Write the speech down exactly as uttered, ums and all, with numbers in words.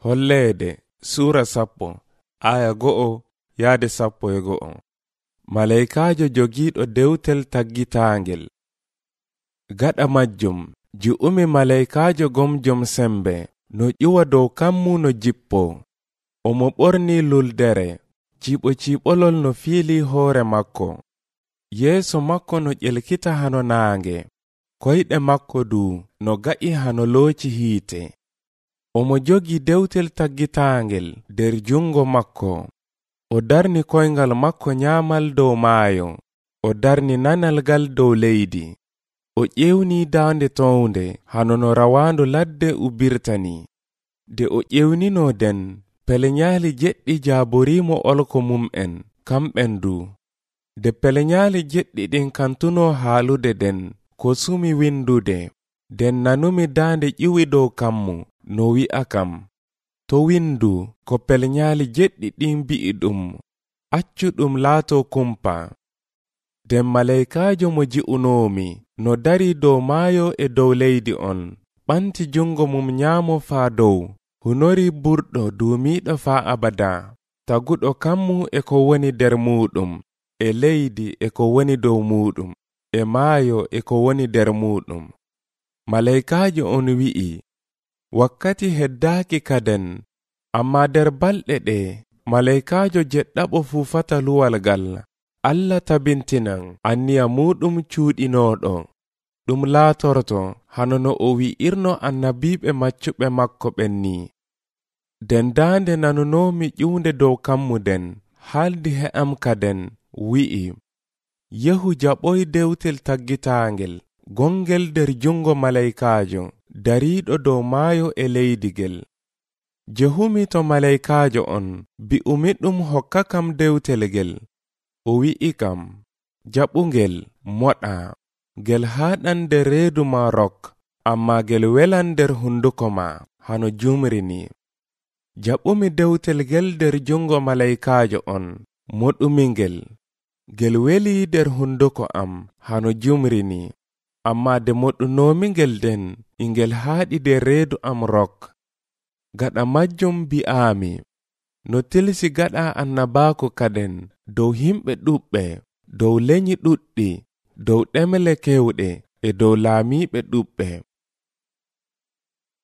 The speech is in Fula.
Holleede Sura sappo aya go'o yaade sappo e go'o. Malaikajo jogiiɗo dewtel taggitaangel. Gaɗa majjum ji'umi malaikajo gomjom sembe no ƴiwa dow kammu no jippo. Omo ɓorni luldere ciɓo ciɓolol no fiili hoore makko. Yeeso makko no ƴelkita hano naange, koyɗe makko du no ga'i hano looci hiite. Omo jogi dewtel taggitaangel der jungo makko. O darni koyngal makko nyaamal dow maayo. O darni nanalgal dow leydi. O ƴewni daande townde hano no rawaandu ladde ubbirtani. De o ƴewnino den pelenyali jeɗɗi jaaborimo olko mum'en kamɓen du. De pelenyali jeɗɗi ɗin kantuno haalude den ko sumi windude. Den nanumi daande ƴiwi dow kammu no wi'a kam, to windu ko pelenyali jeɗɗi ɗin bi'i ɗum, accu ɗum laato kumpa. Den malaikajo mo ji'unomi no dari dow maayo e dow leydi on, ɓanti jungo mum nyaamo faa dow, hunori burɗo duumiiɗo faa abada, taguɗo kammu e ko woni der muɗum, e leydi e ko woni dow muɗum, e maayo e ko woni der muɗum. Malaikajo on wi'i, wakkati heddaaki kaden, amma der balɗe ɗe, malaikajo jeɗɗaɓo fufata luwal gal, Allah tabintinan anniya muɗum cuuɗinoɗo, ɗum laatorto hano no o wi'irno annabiɓe maccuɓe makko ɓen ni. Den daande nanunomi ƴiwde dow kammuden, haaldi he'am kaden, wi'i, yehu jaɓoy dewtel taggitaangel, gongel der jungo malaikajo, dariiɗo dow maayo e leydigel. Jehumi to malaikajo on, bi'umi ɗum hokka kam dewtelgel. O wi'i kam, jaɓungel moɗa, gel haaɗan der reedu ma rok, amma gel welan der hunduko ma, hano jumrini. Jaɓumi dewtelgel der jungo malaikajo on, moɗumingel. Gel weli der hunduko am, hano jumrini. Amma de moɗunomingel den, ingel haaɗi der reedu am rok. Gaɗa majjum bi'aami, no tilsi gaɗa annabaku kaden, dow himɓe ɗuɓɓe, dow lenyi ɗuɗɗi, dow ɗemle kewɗe, e dow laamiɓe ɗuɓɓe.